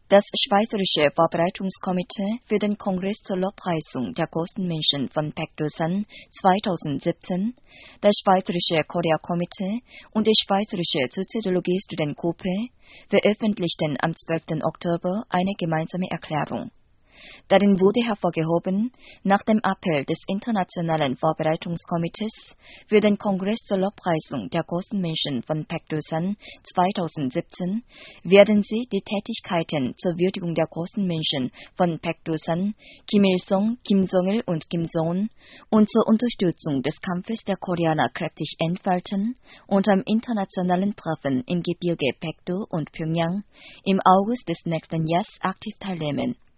Das Schweizerische Vorbereitungskomitee für den Kongress zur Lobpreisung der großen Menschen von Paektusan 2017, das Schweizerische Korea-Komitee und die Schweizerische Soziologie-Studentengruppe veröffentlichten am 12. Oktober eine gemeinsame Erklärung. Darin wurde hervorgehoben, nach dem Appell des Internationalen Vorbereitungskomitees für den Kongress zur Lobpreisung der großen Menschen von Paektusan 2017 werden sie die Tätigkeiten zur Würdigung der großen Menschen von Paektusan, Kim Il-sung, Kim Jong-il und Kim Jong-un und zur Unterstützung des Kampfes der Koreaner kräftig entfalten und am internationalen Treffen im Gebirge Paektu und Pjöngjang im August des nächsten Jahres aktiv teilnehmen.